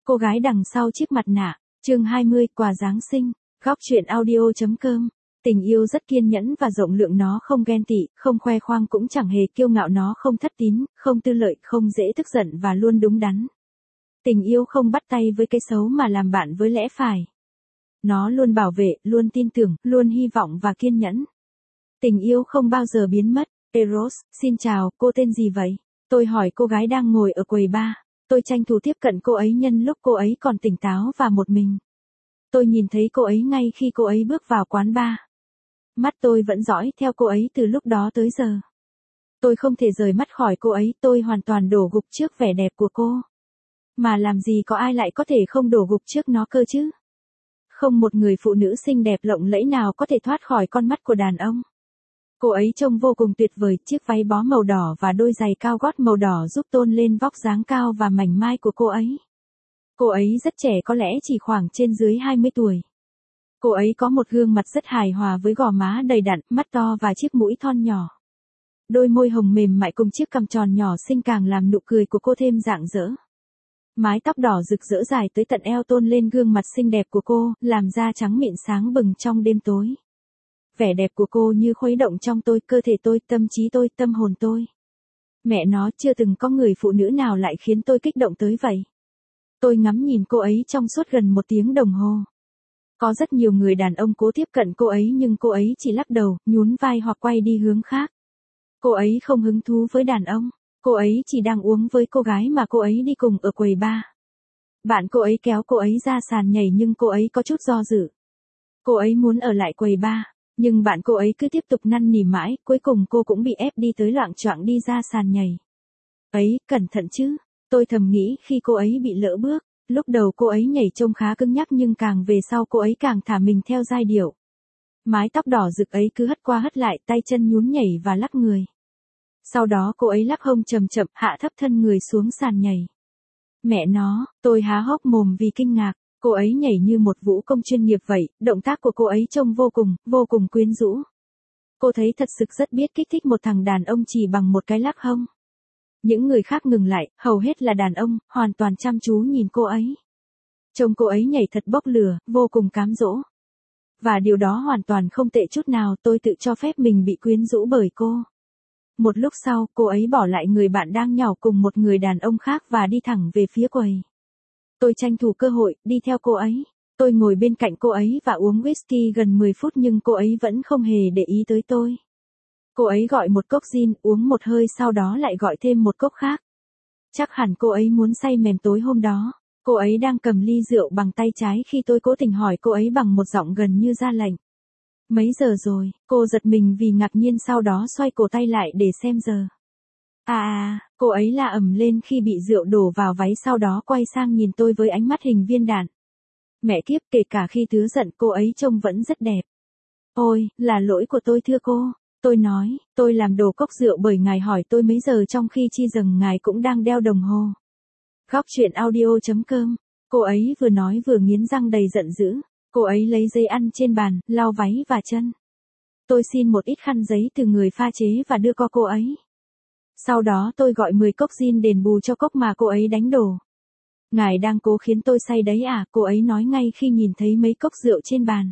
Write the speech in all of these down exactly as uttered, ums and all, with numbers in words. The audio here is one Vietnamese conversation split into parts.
Cô gái đằng sau chiếc mặt nạ, chương hai mươi, quà Giáng sinh, góc truyện audio.com. Tình yêu rất kiên nhẫn và rộng lượng, nó không ghen tị, không khoe khoang cũng chẳng hề kiêu ngạo, nó không thất tín, không tư lợi, không dễ tức giận và luôn đúng đắn. Tình yêu không bắt tay với cái xấu mà làm bạn với lẽ phải. Nó luôn bảo vệ, luôn tin tưởng, luôn hy vọng và kiên nhẫn. Tình yêu không bao giờ biến mất. Eros, xin chào, cô tên gì vậy? Tôi hỏi cô gái đang ngồi ở quầy bar. Tôi tranh thủ tiếp cận cô ấy nhân lúc cô ấy còn tỉnh táo và một mình. Tôi nhìn thấy cô ấy ngay khi cô ấy bước vào quán bar. Mắt tôi vẫn dõi theo cô ấy từ lúc đó tới giờ. Tôi không thể rời mắt khỏi cô ấy, tôi hoàn toàn đổ gục trước vẻ đẹp của cô. Mà làm gì có ai lại có thể không đổ gục trước nó cơ chứ? Không một người phụ nữ xinh đẹp lộng lẫy nào có thể thoát khỏi con mắt của đàn ông. Cô ấy trông vô cùng tuyệt vời, chiếc váy bó màu đỏ và đôi giày cao gót màu đỏ giúp tôn lên vóc dáng cao và mảnh mai của cô ấy. Cô ấy rất trẻ, có lẽ chỉ khoảng trên dưới hai mươi tuổi. Cô ấy có một gương mặt rất hài hòa với gò má đầy đặn, mắt to và chiếc mũi thon nhỏ. Đôi môi hồng mềm mại cùng chiếc cằm tròn nhỏ xinh càng làm nụ cười của cô thêm rạng rỡ. Mái tóc đỏ rực rỡ dài tới tận eo tôn lên gương mặt xinh đẹp của cô, làm da trắng mịn sáng bừng trong đêm tối. Vẻ đẹp của cô như khuấy động trong tôi, cơ thể tôi, tâm trí tôi, tâm hồn tôi. Mẹ nó, chưa từng có người phụ nữ nào lại khiến tôi kích động tới vậy. Tôi ngắm nhìn cô ấy trong suốt gần một tiếng đồng hồ. Có rất nhiều người đàn ông cố tiếp cận cô ấy nhưng cô ấy chỉ lắc đầu, nhún vai hoặc quay đi hướng khác. Cô ấy không hứng thú với đàn ông. Cô ấy chỉ đang uống với cô gái mà cô ấy đi cùng ở quầy bar. Bạn cô ấy kéo cô ấy ra sàn nhảy nhưng cô ấy có chút do dự. Cô ấy muốn ở lại quầy bar. Nhưng bạn cô ấy cứ tiếp tục năn nỉ mãi, cuối cùng cô cũng bị ép đi tới loạng choạng đi ra sàn nhảy. Ấy, cẩn thận chứ, tôi thầm nghĩ khi cô ấy bị lỡ bước. Lúc đầu cô ấy nhảy trông khá cứng nhắc nhưng càng về sau cô ấy càng thả mình theo giai điệu. Mái tóc đỏ rực ấy cứ hất qua hất lại, tay chân nhún nhảy và lắc người. Sau đó cô ấy lắc hông chậm chậm, hạ thấp thân người xuống sàn nhảy. Mẹ nó, tôi há hốc mồm vì kinh ngạc. Cô ấy nhảy như một vũ công chuyên nghiệp vậy, động tác của cô ấy trông vô cùng, vô cùng quyến rũ. Cô thấy thật sự rất biết kích thích một thằng đàn ông chỉ bằng một cái lắc hông. Những người khác ngừng lại, hầu hết là đàn ông, hoàn toàn chăm chú nhìn cô ấy. Trông cô ấy nhảy thật bốc lửa, vô cùng cám dỗ. Và điều đó hoàn toàn không tệ chút nào, tôi tự cho phép mình bị quyến rũ bởi cô. Một lúc sau, cô ấy bỏ lại người bạn đang nhào cùng một người đàn ông khác và đi thẳng về phía quầy. Tôi tranh thủ cơ hội, đi theo cô ấy. Tôi ngồi bên cạnh cô ấy và uống whisky gần mười phút nhưng cô ấy vẫn không hề để ý tới tôi. Cô ấy gọi một cốc gin, uống một hơi sau đó lại gọi thêm một cốc khác. Chắc hẳn cô ấy muốn say mềm tối hôm đó. Cô ấy đang cầm ly rượu bằng tay trái khi tôi cố tình hỏi cô ấy bằng một giọng gần như ra lệnh. Mấy giờ rồi? Cô giật mình vì ngạc nhiên sau đó xoay cổ tay lại để xem giờ. À à, cô ấy la ầm lên khi bị rượu đổ vào váy sau đó quay sang nhìn tôi với ánh mắt hình viên đạn. Mẹ kiếp, kể cả khi tứa giận cô ấy trông vẫn rất đẹp. Ôi, là lỗi của tôi thưa cô. Tôi nói, tôi làm đổ cốc rượu bởi ngài hỏi tôi mấy giờ trong khi chi rằng ngài cũng đang đeo đồng hồ. Góc truyện audio.com. Cô ấy vừa nói vừa nghiến răng đầy giận dữ. Cô ấy lấy giấy ăn trên bàn, lau váy và chân. Tôi xin một ít khăn giấy từ người pha chế và đưa qua cô ấy. Sau đó tôi gọi mười cốc gin đền bù cho cốc mà cô ấy đánh đổ. Ngài đang cố khiến tôi say đấy à, cô ấy nói ngay khi nhìn thấy mấy cốc rượu trên bàn.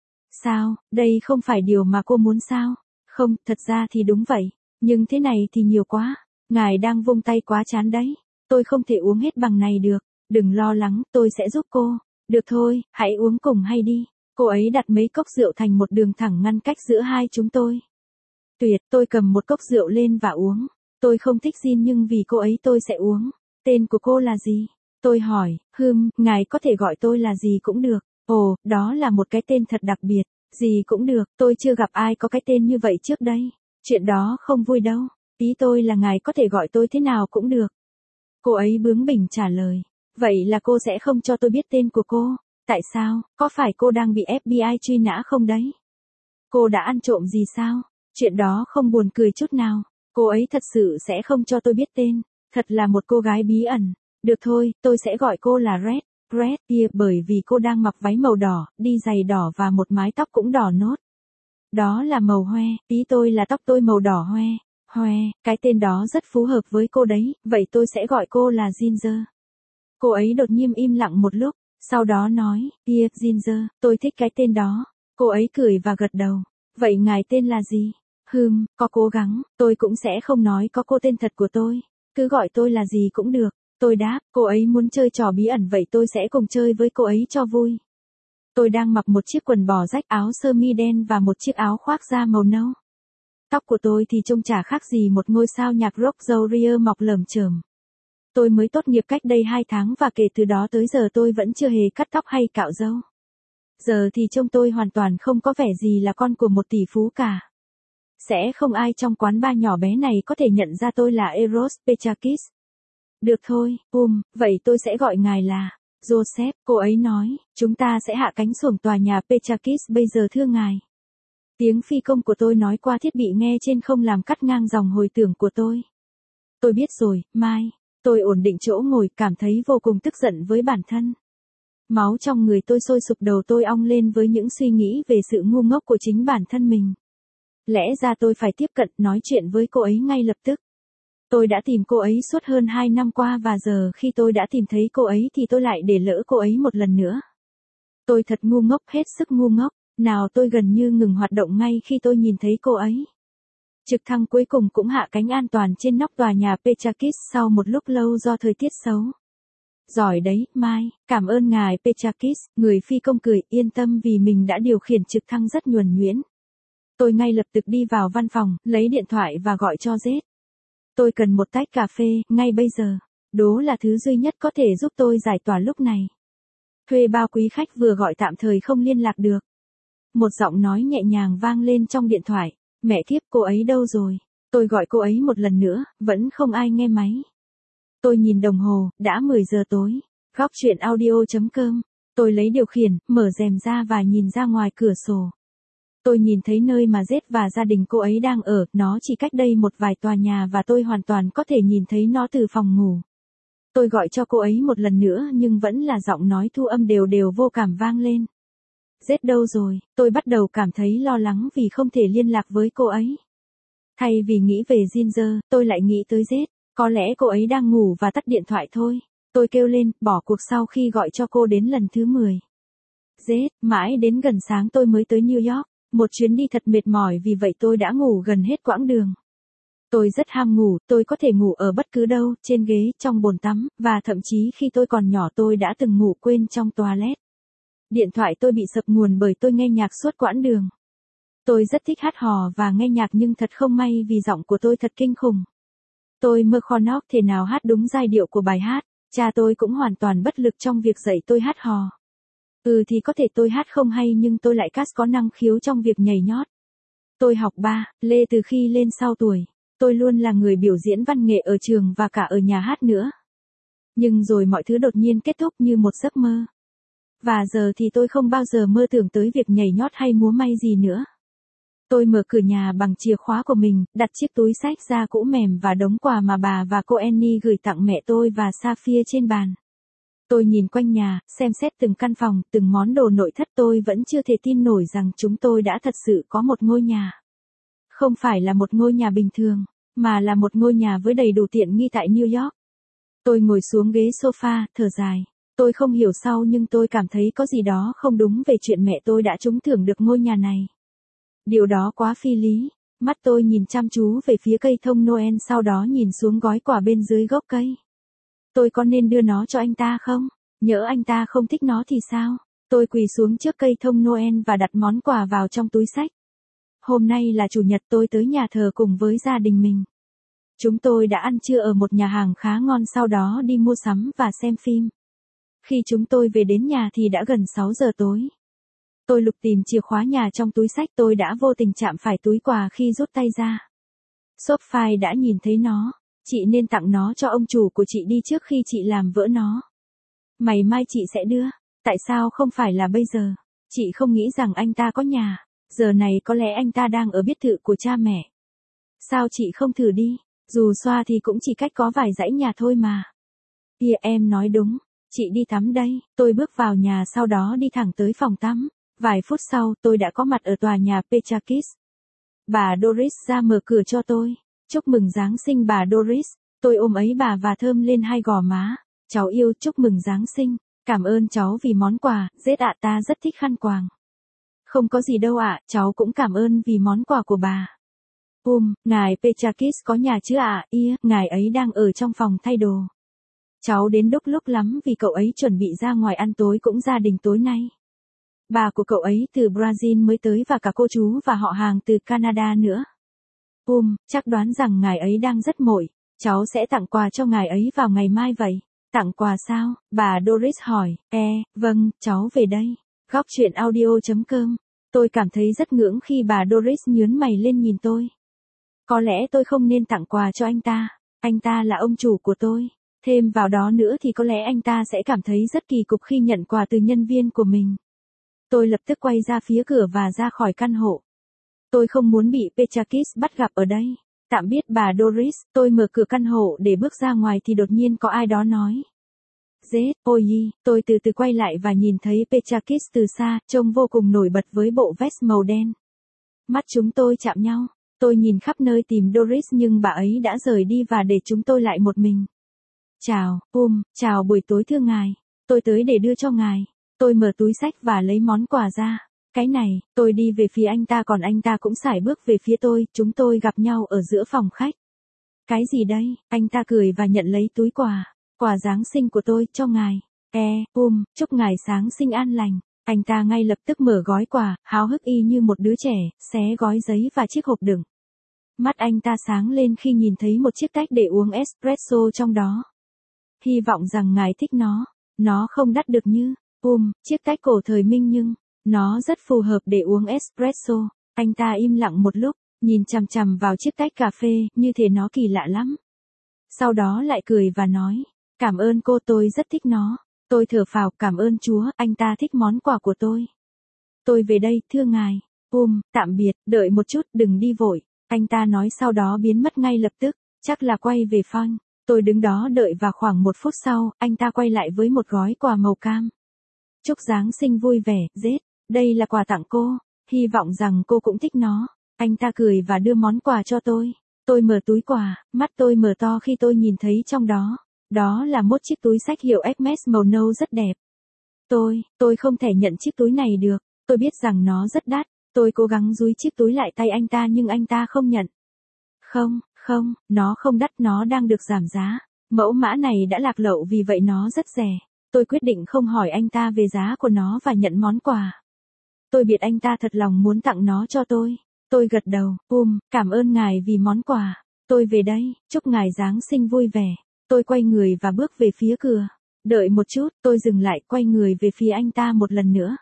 Sao, đây không phải điều mà cô muốn sao? Không, thật ra thì đúng vậy. Nhưng thế này thì nhiều quá. Ngài đang vung tay quá chán đấy. Tôi không thể uống hết bằng này được. Đừng lo lắng, tôi sẽ giúp cô. Được thôi, hãy uống cùng hay đi. Cô ấy đặt mấy cốc rượu thành một đường thẳng ngăn cách giữa hai chúng tôi. Tuyệt, tôi cầm một cốc rượu lên và uống. Tôi không thích gin nhưng vì cô ấy tôi sẽ uống. Tên của cô là gì? Tôi hỏi, hừm, ngài có thể gọi tôi là gì cũng được. Ồ, đó là một cái tên thật đặc biệt. Gì cũng được, tôi chưa gặp ai có cái tên như vậy trước đây. Chuyện đó không vui đâu. Ý tôi là ngài có thể gọi tôi thế nào cũng được. Cô ấy bướng bỉnh trả lời. Vậy là cô sẽ không cho tôi biết tên của cô. Tại sao, có phải cô đang bị ép bi ai truy nã không đấy? Cô đã ăn trộm gì sao? Chuyện đó không buồn cười chút nào. Cô ấy thật sự sẽ không cho tôi biết tên. Thật là một cô gái bí ẩn. Được thôi, tôi sẽ gọi cô là Red. Red kia bởi vì cô đang mặc váy màu đỏ, đi giày đỏ và một mái tóc cũng đỏ nốt. Đó là màu hoe, ý tôi là tóc tôi màu đỏ hoe. Hoe, cái tên đó rất phù hợp với cô đấy, vậy tôi sẽ gọi cô là Ginger. Cô ấy đột nhiên im lặng một lúc, sau đó nói, kia, Ginger, tôi thích cái tên đó. Cô ấy cười và gật đầu. Vậy ngài tên là gì? Hừm, có cố gắng, tôi cũng sẽ không nói có cô tên thật của tôi. Cứ gọi tôi là gì cũng được. Tôi đáp, cô ấy muốn chơi trò bí ẩn vậy tôi sẽ cùng chơi với cô ấy cho vui. Tôi đang mặc một chiếc quần bò rách, áo sơ mi đen và một chiếc áo khoác da màu nâu. Tóc của tôi thì trông chả khác gì một ngôi sao nhạc rock, râu ria mọc lởm chởm. Tôi mới tốt nghiệp cách đây hai tháng và kể từ đó tới giờ tôi vẫn chưa hề cắt tóc hay cạo râu. Giờ thì trông tôi hoàn toàn không có vẻ gì là con của một tỷ phú cả. Sẽ không ai trong quán bar nhỏ bé này có thể nhận ra tôi là Eros Petrakis. Được thôi, um, vậy tôi sẽ gọi ngài là Joseph, cô ấy nói, chúng ta sẽ hạ cánh xuống tòa nhà Petrakis bây giờ thưa ngài. Tiếng phi công của tôi nói qua thiết bị nghe trên không làm cắt ngang dòng hồi tưởng của tôi. Tôi biết rồi, Mai. Tôi ổn định chỗ ngồi, cảm thấy vô cùng tức giận với bản thân. Máu trong người tôi sôi sục, đầu tôi ong lên với những suy nghĩ về sự ngu ngốc của chính bản thân mình. Lẽ ra tôi phải tiếp cận, nói chuyện với cô ấy ngay lập tức. Tôi đã tìm cô ấy suốt hơn hai năm qua và giờ khi tôi đã tìm thấy cô ấy thì tôi lại để lỡ cô ấy một lần nữa. Tôi thật ngu ngốc, hết sức ngu ngốc. Nào, tôi gần như ngừng hoạt động ngay khi tôi nhìn thấy cô ấy. Trực thăng cuối cùng cũng hạ cánh an toàn trên nóc tòa nhà Petrakis sau một lúc lâu do thời tiết xấu. Giỏi đấy, Mai, cảm ơn ngài Petrakis, người phi công cười, yên tâm vì mình đã điều khiển trực thăng rất nhuần nhuyễn. Tôi ngay lập tức đi vào văn phòng, lấy điện thoại và gọi cho Jet. Tôi cần một tách cà phê, ngay bây giờ. Đó là thứ duy nhất có thể giúp tôi giải tỏa lúc này. Thuê bao quý khách vừa gọi tạm thời không liên lạc được. Một giọng nói nhẹ nhàng vang lên trong điện thoại. Mẹ kiếp, cô ấy đâu rồi? Tôi gọi cô ấy một lần nữa, vẫn không ai nghe máy. Tôi nhìn đồng hồ, đã mười giờ tối. Góc chuyện audio chấm com. Tôi lấy điều khiển, mở rèm ra và nhìn ra ngoài cửa sổ. Tôi nhìn thấy nơi mà Z và gia đình cô ấy đang ở, nó chỉ cách đây một vài tòa nhà và tôi hoàn toàn có thể nhìn thấy nó từ phòng ngủ. Tôi gọi cho cô ấy một lần nữa nhưng vẫn là giọng nói thu âm đều đều vô cảm vang lên. Z đâu rồi? Tôi bắt đầu cảm thấy lo lắng vì không thể liên lạc với cô ấy. Thay vì nghĩ về Ginger, tôi lại nghĩ tới Z. Có lẽ cô ấy đang ngủ và tắt điện thoại thôi. Tôi kêu lên, bỏ cuộc sau khi gọi cho cô đến lần thứ mười. Z, mãi đến gần sáng tôi mới tới New York. Một chuyến đi thật mệt mỏi vì vậy tôi đã ngủ gần hết quãng đường. Tôi rất ham ngủ, tôi có thể ngủ ở bất cứ đâu, trên ghế, trong bồn tắm, và thậm chí khi tôi còn nhỏ tôi đã từng ngủ quên trong toilet. Điện thoại tôi bị sập nguồn bởi tôi nghe nhạc suốt quãng đường. Tôi rất thích hát hò và nghe nhạc nhưng thật không may vì giọng của tôi thật kinh khủng. Tôi mơ khó nóc thể nào hát đúng giai điệu của bài hát, cha tôi cũng hoàn toàn bất lực trong việc dạy tôi hát hò. Ừ thì có thể tôi hát không hay nhưng tôi lại cast có năng khiếu trong việc nhảy nhót. Tôi học ba, lê từ khi lên sau tuổi. Tôi luôn là người biểu diễn văn nghệ ở trường và cả ở nhà hát nữa. Nhưng rồi mọi thứ đột nhiên kết thúc như một giấc mơ. Và giờ thì tôi không bao giờ mơ tưởng tới việc nhảy nhót hay múa may gì nữa. Tôi mở cửa nhà bằng chìa khóa của mình, đặt chiếc túi xách da cũ mềm và đống quà mà bà và cô Annie gửi tặng mẹ tôi và Saphir trên bàn. Tôi nhìn quanh nhà, xem xét từng căn phòng, từng món đồ nội thất, tôi vẫn chưa thể tin nổi rằng chúng tôi đã thật sự có một ngôi nhà. Không phải là một ngôi nhà bình thường, mà là một ngôi nhà với đầy đủ tiện nghi tại New York. Tôi ngồi xuống ghế sofa, thở dài. Tôi không hiểu sao nhưng tôi cảm thấy có gì đó không đúng về chuyện mẹ tôi đã trúng thưởng được ngôi nhà này. Điều đó quá phi lý. Mắt tôi nhìn chăm chú về phía cây thông Noel, sau đó nhìn xuống gói quà bên dưới gốc cây. Tôi có nên đưa nó cho anh ta không? Nhỡ anh ta không thích nó thì sao? Tôi quỳ xuống trước cây thông Noel và đặt món quà vào trong túi xách. Hôm nay là chủ nhật, tôi tới nhà thờ cùng với gia đình mình. Chúng tôi đã ăn trưa ở một nhà hàng khá ngon, sau đó đi mua sắm và xem phim. Khi chúng tôi về đến nhà thì đã gần sáu giờ tối. Tôi lục tìm chìa khóa nhà trong túi xách, tôi đã vô tình chạm phải túi quà khi rút tay ra. Sophie đã nhìn thấy nó. Chị nên tặng nó cho ông chủ của chị đi trước khi chị làm vỡ nó. Ngày mai chị sẽ đưa. Tại sao không phải là bây giờ? Chị không nghĩ rằng anh ta có nhà. Giờ này có lẽ anh ta đang ở biệt thự của cha mẹ. Sao chị không thử đi? Dù xoa thì cũng chỉ cách có vài dãy nhà thôi mà. Kìa, em nói đúng. Chị đi tắm đây. Tôi bước vào nhà, sau đó đi thẳng tới phòng tắm. Vài phút sau, tôi đã có mặt ở tòa nhà Petrakis. Bà Doris ra mở cửa cho tôi. Chúc mừng Giáng sinh bà Doris. Tôi ôm ấy bà và thơm lên hai gò má. cháu yêu, chúc mừng Giáng sinh. Cảm ơn cháu vì món quà, Dết ạ, ta rất thích khăn quàng. Không có gì đâu ạ, cháu cũng cảm ơn vì món quà của bà. Um, ngài Petrakis có nhà chứ ạ? À? Ia, ngài ấy đang ở trong phòng thay đồ. Cháu đến đúc lúc lắm vì cậu ấy chuẩn bị ra ngoài ăn tối cũng gia đình tối nay. Bà của cậu ấy từ Brazil mới tới và cả cô chú và họ hàng từ Canada nữa. Um, chắc đoán rằng ngài ấy đang rất mỏi. Cháu sẽ tặng quà cho ngài ấy vào ngày mai vậy. Tặng quà sao? Bà Doris hỏi. E, vâng, cháu về đây. Góc chuyện audio chấm com. Tôi cảm thấy rất ngưỡng khi bà Doris nhướng mày lên nhìn tôi. Có lẽ tôi không nên tặng quà cho anh ta. Anh ta là ông chủ của tôi. Thêm vào đó nữa thì có lẽ anh ta sẽ cảm thấy rất kỳ cục khi nhận quà từ nhân viên của mình. Tôi lập tức quay ra phía cửa và ra khỏi căn hộ. Tôi không muốn bị Petrakis bắt gặp ở đây. Tạm biệt bà Doris, tôi mở cửa căn hộ để bước ra ngoài thì đột nhiên có ai đó nói. Dết, ôi yi, tôi từ từ quay lại và nhìn thấy Petrakis từ xa, trông vô cùng nổi bật với bộ vest màu đen. Mắt chúng tôi chạm nhau, tôi nhìn khắp nơi tìm Doris nhưng bà ấy đã rời đi và để chúng tôi lại một mình. Chào, um, chào buổi tối thưa ngài, tôi tới để đưa cho ngài. Tôi mở túi xách và lấy món quà ra. Cái này, tôi đi về phía anh ta còn anh ta cũng sải bước về phía tôi, chúng tôi gặp nhau ở giữa phòng khách. Cái gì đây? Anh ta cười và nhận lấy túi quà. Quà Giáng sinh của tôi, cho ngài. E, um, chúc ngài Giáng sinh an lành. Anh ta ngay lập tức mở gói quà, háo hức y như một đứa trẻ, xé gói giấy và chiếc hộp đựng. Mắt anh ta sáng lên khi nhìn thấy một chiếc tách để uống espresso trong đó. Hy vọng rằng ngài thích nó. Nó không đắt được như, um, chiếc tách cổ thời Minh nhưng, nó rất phù hợp để uống espresso. Anh ta im lặng một lúc, nhìn chằm chằm vào chiếc tách cà phê, như thể nó kỳ lạ lắm. Sau đó lại cười và nói, cảm ơn cô, tôi rất thích nó. Tôi thở phào, cảm ơn Chúa, anh ta thích món quà của tôi. Tôi về đây, thưa ngài. Um, tạm biệt, đợi một chút, đừng đi vội. Anh ta nói sau đó biến mất ngay lập tức, chắc là quay về phone. Tôi đứng đó đợi và khoảng một phút sau, anh ta quay lại với một gói quà màu cam. Chúc Giáng sinh vui vẻ, Dết. Đây là quà tặng cô. Hy vọng rằng cô cũng thích nó. Anh ta cười và đưa món quà cho tôi. Tôi mở túi quà, mắt tôi mở to khi tôi nhìn thấy trong đó. Đó là một chiếc túi xách hiệu Hermes màu nâu rất đẹp. Tôi, tôi không thể nhận chiếc túi này được. Tôi biết rằng nó rất đắt. Tôi cố gắng dúi chiếc túi lại tay anh ta nhưng anh ta không nhận. Không, không, nó không đắt, nó đang được giảm giá. Mẫu mã này đã lạc lậu vì vậy nó rất rẻ. Tôi quyết định không hỏi anh ta về giá của nó và nhận món quà. Tôi biết anh ta thật lòng muốn tặng nó cho tôi. Tôi gật đầu, um, cảm ơn ngài vì món quà. Tôi về đây, chúc ngài Giáng sinh vui vẻ. Tôi quay người và bước về phía cửa. Đợi một chút, tôi dừng lại, quay người về phía anh ta một lần nữa.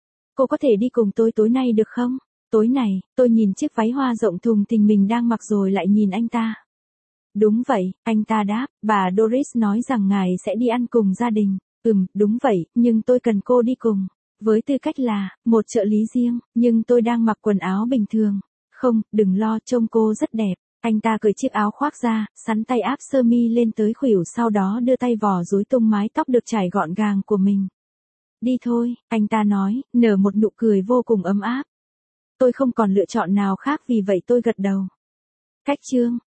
Cô có thể đi cùng tôi tối nay được không? Tối này, tôi nhìn chiếc váy hoa rộng thùng thình mình đang mặc rồi lại nhìn anh ta. Đúng vậy, anh ta đáp, bà Doris nói rằng ngài sẽ đi ăn cùng gia đình. Ừm, đúng vậy, nhưng tôi cần cô đi cùng. Với tư cách là, một trợ lý riêng, nhưng tôi đang mặc quần áo bình thường. Không, đừng lo, trông cô rất đẹp. Anh ta cởi chiếc áo khoác ra, sắn tay áp sơ mi lên tới khuỷu sau đó đưa tay vò rối tung mái tóc được trải gọn gàng của mình. Đi thôi, anh ta nói, nở một nụ cười vô cùng ấm áp. Tôi không còn lựa chọn nào khác vì vậy tôi gật đầu. Cách chương